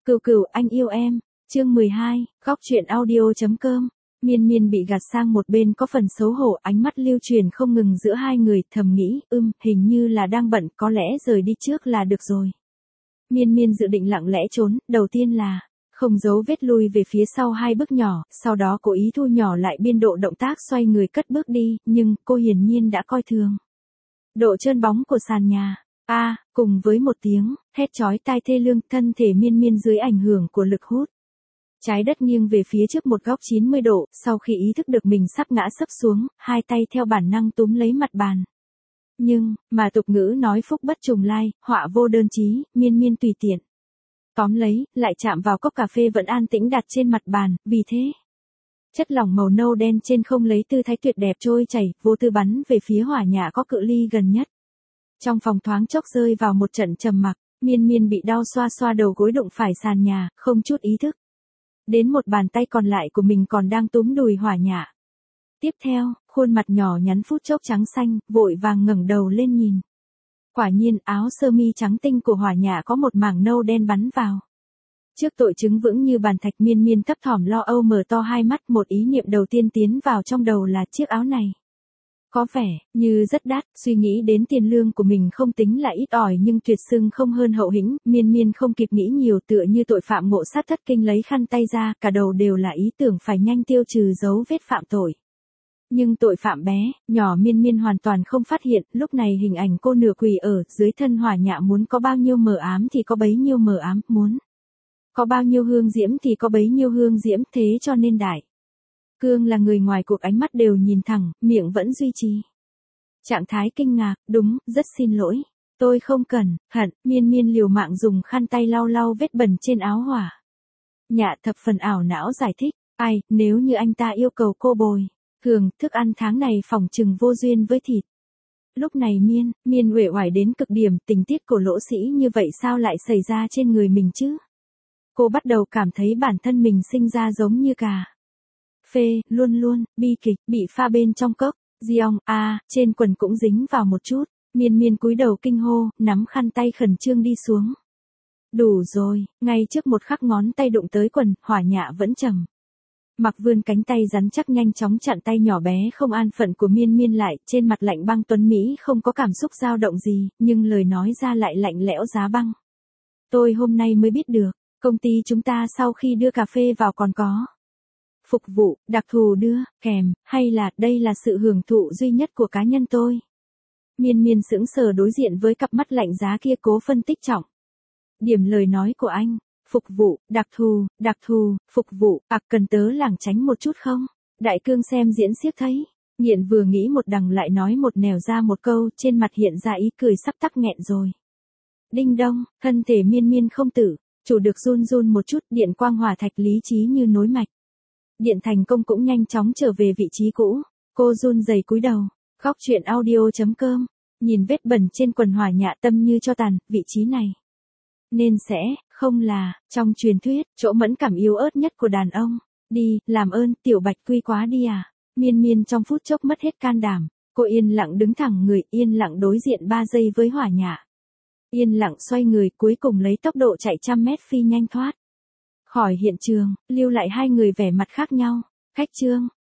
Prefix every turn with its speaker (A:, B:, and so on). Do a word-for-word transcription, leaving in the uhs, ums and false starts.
A: Cừu cừu anh yêu em, chương mười hai, góc truyện audio.com. Miên Miên bị gạt sang một bên có phần xấu hổ, ánh mắt lưu truyền không ngừng giữa hai người, thầm nghĩ, ưm, hình như là đang bận, có lẽ rời đi trước là được rồi. Miên Miên dự định lặng lẽ trốn, đầu tiên là không giấu vết lui về phía sau hai bước nhỏ, sau đó cố ý thu nhỏ lại biên độ động tác xoay người cất bước đi, nhưng cô hiển nhiên đã coi thường độ trơn bóng của sàn nhà. A, à, cùng với một tiếng hét chói tai thê lương, thân thể Miên Miên dưới ảnh hưởng của lực hút trái đất nghiêng về phía trước một góc chín mươi độ, sau khi ý thức được mình sắp ngã sấp xuống, hai tay theo bản năng túm lấy mặt bàn. Nhưng, mà tục ngữ nói phúc bất trùng lai, họa vô đơn chí, Miên Miên tùy tiện tóm lấy, lại chạm vào cốc cà phê vẫn an tĩnh đặt trên mặt bàn, vì thế chất lỏng màu nâu đen trên không lấy tư thái tuyệt đẹp trôi chảy, vô tư bắn về phía hỏa nhã có cự ly gần nhất. Trong phòng thoáng chốc rơi vào một trận trầm mặc, Miên Miên bị đau xoa xoa đầu gối đụng phải sàn nhà, không chút ý thức. Đến một bàn tay còn lại của mình còn đang túm đùi hỏa nhã. Tiếp theo, khuôn mặt nhỏ nhắn phút chốc trắng xanh, vội vàng ngẩng đầu lên nhìn. Quả nhiên áo sơ mi trắng tinh của hỏa nhã có một mảng nâu đen bắn vào. Trước tội chứng vững như bàn thạch, Miên Miên thấp thỏm lo âu mở to hai mắt, một ý niệm đầu tiên tiến vào trong đầu là chiếc áo này có vẻ như rất đắt, suy nghĩ đến tiền lương của mình không tính là ít ỏi nhưng tuyệt xưng không hơn hậu hĩnh, Miên Miên không kịp nghĩ nhiều, tựa như tội phạm ngộ sát thất kinh lấy khăn tay ra, cả đầu đều là ý tưởng phải nhanh tiêu trừ dấu vết phạm tội. Nhưng tội phạm bé, nhỏ Miên Miên hoàn toàn không phát hiện, lúc này hình ảnh cô nửa quỳ ở dưới thân hỏa nhã, muốn có bao nhiêu mờ ám thì có bấy nhiêu mờ ám, muốn có bao nhiêu hương diễm thì có bấy nhiêu hương diễm, thế cho nên đại cương là người ngoài cuộc ánh mắt đều nhìn thẳng, miệng vẫn duy trì trạng thái kinh ngạc, đúng, rất xin lỗi. Tôi không cần, hận, Miên Miên liều mạng dùng khăn tay lau lau vết bẩn trên áo hỏa nhã, thập phần ảo não giải thích, ai, nếu như anh ta yêu cầu cô bồi thường, thức ăn tháng này phỏng chừng vô duyên với thịt. Lúc này Miên, Miên uể oải đến cực điểm, tình tiết của lỗ sĩ như vậy sao lại xảy ra trên người mình chứ? Cô bắt đầu cảm thấy bản thân mình sinh ra giống như cà phê, luôn luôn, bi kịch, bị pha bên trong cốc, giông, a, à, trên quần cũng dính vào một chút, Miên Miên cúi đầu kinh hô, nắm khăn tay khẩn trương đi xuống. Đủ rồi, ngay trước một khắc ngón tay đụng tới quần, hỏa nhã vẫn trầm mặc vươn cánh tay rắn chắc nhanh chóng chặn tay nhỏ bé không an phận của Miên Miên lại, trên mặt lạnh băng tuấn Mỹ không có cảm xúc dao động gì, nhưng lời nói ra lại lạnh lẽo giá băng. Tôi hôm nay mới biết được, công ty chúng ta sau khi đưa cà phê vào còn có phục vụ đặc thù đưa kèm, hay là đây là sự hưởng thụ duy nhất của cá nhân tôi? Miên Miên sững sờ đối diện với cặp mắt lạnh giá kia, cố phân tích trọng điểm lời nói của anh. Phục vụ, đặc thù, đặc thù, phục vụ, ạc cần tớ lảng tránh một chút không? Đại cương xem diễn xiếc thấy. Nghiện vừa nghĩ một đằng lại nói một nẻo ra một câu, trên mặt hiện ra ý cười sắp tắc nghẹn rồi. Đinh đông, thân thể Miên Miên không tự chủ được run run một chút, điện quang hỏa thạch lý trí như nối mạch. Điện thành công cũng nhanh chóng trở về vị trí cũ. Cô run rẩy cúi đầu. Góc truyện audio.com. Nhìn vết bẩn trên quần hỏa nhã, tâm như cho tàn, vị trí này nên sẽ không là, trong truyền thuyết, chỗ mẫn cảm yếu ớt nhất của đàn ông. Đi, làm ơn, tiểu bạch quy quá đi à. Miên Miên trong phút chốc mất hết can đảm. Cô yên lặng đứng thẳng người, yên lặng đối diện ba giây với hỏa nhã. Yên lặng xoay người, cuối cùng lấy tốc độ chạy trăm mét phi nhanh thoát khỏi hiện trường, lưu lại hai người vẻ mặt khác nhau. Khách trương,